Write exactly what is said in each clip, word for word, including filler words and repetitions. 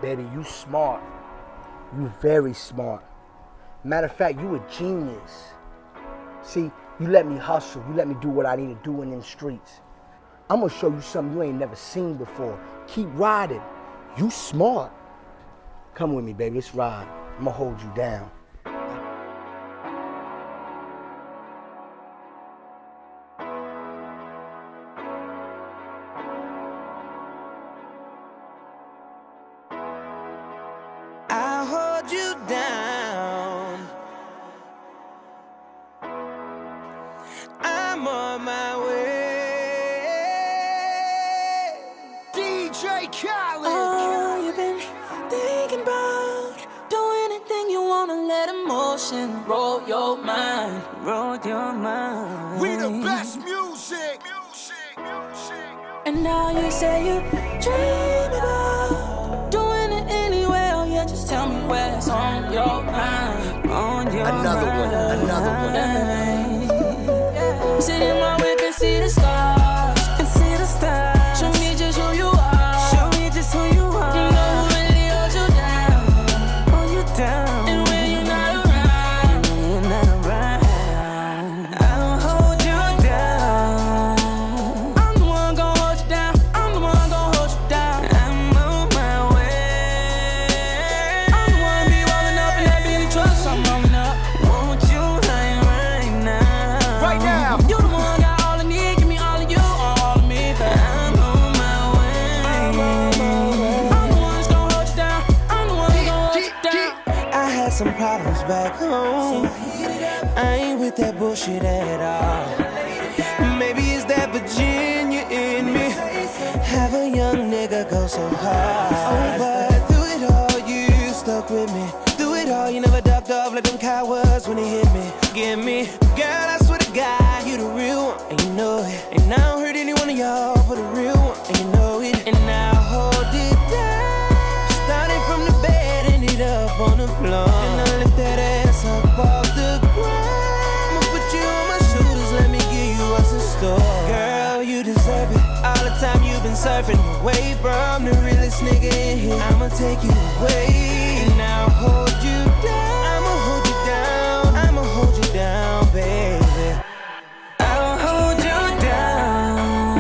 baby, you smart. You very smart. Matter of fact, you a genius. See, you let me hustle. You let me do what I need to do in them streets. I'm gonna show you something you ain't never seen before. Keep riding. You smart. Come with me, baby. Let's ride. I'm gonna hold you down. I'll hold you down. I'm on my way. D J Khaled. Oh, you've been thinking about doing anything you wanna, let emotion roll your mind, roll your mind. We the best music. Music, music. And now you say you dream about doing it anyway. Oh yeah, just tell me where's on your mind, on your Another mind. one, another one. Sit in my whip and see the stars, and see the stars. Show me just who you are. Show me just who you are. You know who really holds you down, hold you down. And when you're not around, when you're not around, I'll hold you down. I'm the one gon' hold you down. I'm the one gon' hold you down. I'm on my way. I'm the one be rolling up in that Billy truck, so I'm rolling up. Won't you lie right now? Right now. You the one got all I need, give me all of you, all of me, but I'm on my way. I'm the one that's gon' hold you down. I'm the one that's gon' hold you down. I had some problems back home. I ain't with that bullshit at all. Maybe it's that Virginia in me. Have a young nigga go so hard. Oh, but through it all, you stuck with me. Through it all, you never ducked off like them cowards when they hit me. Give me, girl, I swear to God, you the real one, and you know it. And I don't hurt any one of y'all for the real one, and you know it. And I'll hold it down. Starting from the bed, ended up on the floor. And I lift that ass up off the ground. I'ma put you on my shoulders, let me give you what's in store. Girl, you deserve it. All the time you've been surfing away from the realest nigga in here. I'ma take you away, and I'll hold you down. I'ma hold you down. I'ma hold you down, baby. I'll hold you down.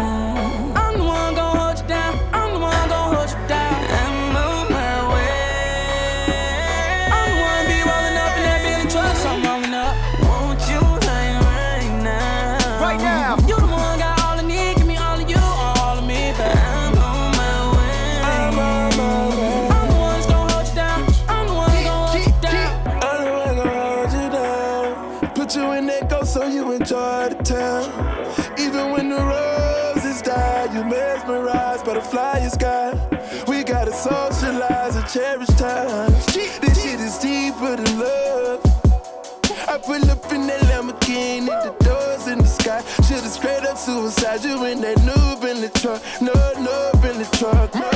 I'm the one gon' hold you down. I'm the one gon' hold you down. I'm on my way. I'm the one be rolling up in that Billy truck, so I'm rolling up. Won't you lie right now? Right now. You the one got all I need, give me all of you, all of me, but I'm on my way. I'm on my way. I'm the one that's gon' hold you down. I'm the one gon' hold you down. I'm the one gonna hold you down. Put you in that ghost so you enjoy the town. Even when the roses die, you mesmerized by the flying sky. We gotta socialize and cherish time. This shit is deeper than love. I pull up in that Lamborghini, the doors in the sky. Should've straight up suicide you in that noob in the truck. No, noob in the truck, no.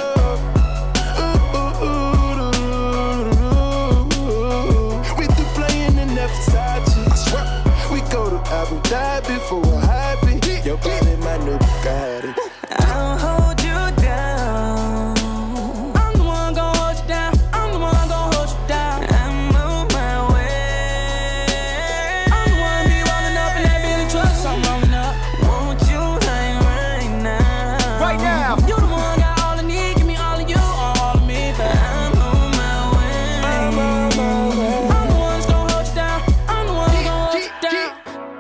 Ooh, ooh, ooh, ooh, ooh, ooh. We through playing in that Versace. I swear. We go to Abu Dhabi for a hobby. Your body, my new Bugatti. I'll hold you down. I'm the one gon' hold you down. I'm the one gon' hold you down. I'm on my way. I'm the one be rolling up in that Billy truck, so I'm rolling up. Won't you lie right now? Right now. You the one got all I need, give me all of you, all of me, but I'm on my way. I'm on my way. I'm the one that's gon' hold you down. I'm the one gon' hold you down.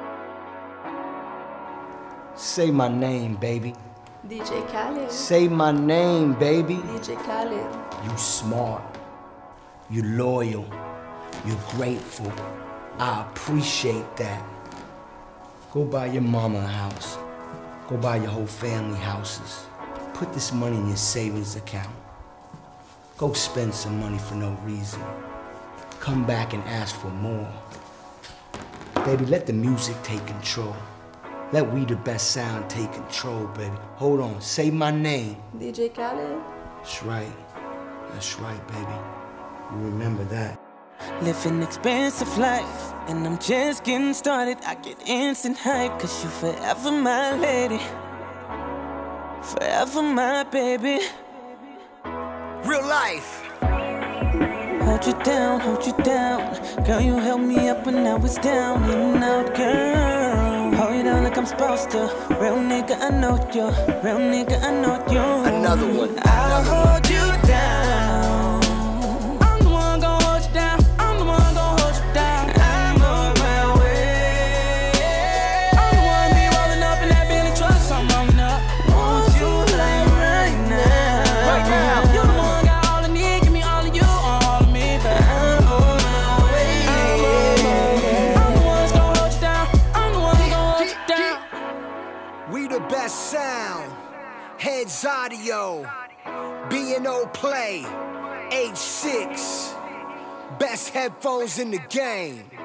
Say my name, baby. D J Khaled. Say my name, baby. D J Khaled. You smart. You loyal. You're grateful. I appreciate that. Go buy your mama a house. Go buy your whole family houses. Put this money in your savings account. Go spend some money for no reason. Come back and ask for more. Baby, let the music take control. Let We the Best Sound take control, baby. Hold on, say my name. D J Khaled. That's right. That's right, baby. You remember that. Living expensive life, and I'm just getting started. I get instant hype, cause you forever my lady. Forever my baby. Real life. hold you down, hold you down. Girl, you held me up when I was down and out, girl. Hold you down like I'm supposed to. Real nigga, I know you. Real nigga, I know you. Another one. I'll hold you down. I'm the one gon' hold you down. I'm the one gon' hold you down. I'm on my way. I'm the one be rolling up in that Bentley truck, so I'm rolling up. Want you like right now. Right now. You the one got all I need. Give me all of you, all of me, but I'm on my way. I'm on my way. I'm the one gon' hold you down. I'm the one gon' hold you down. We the best sound. Heads audio. B and O Play. H six. Best headphones in the game.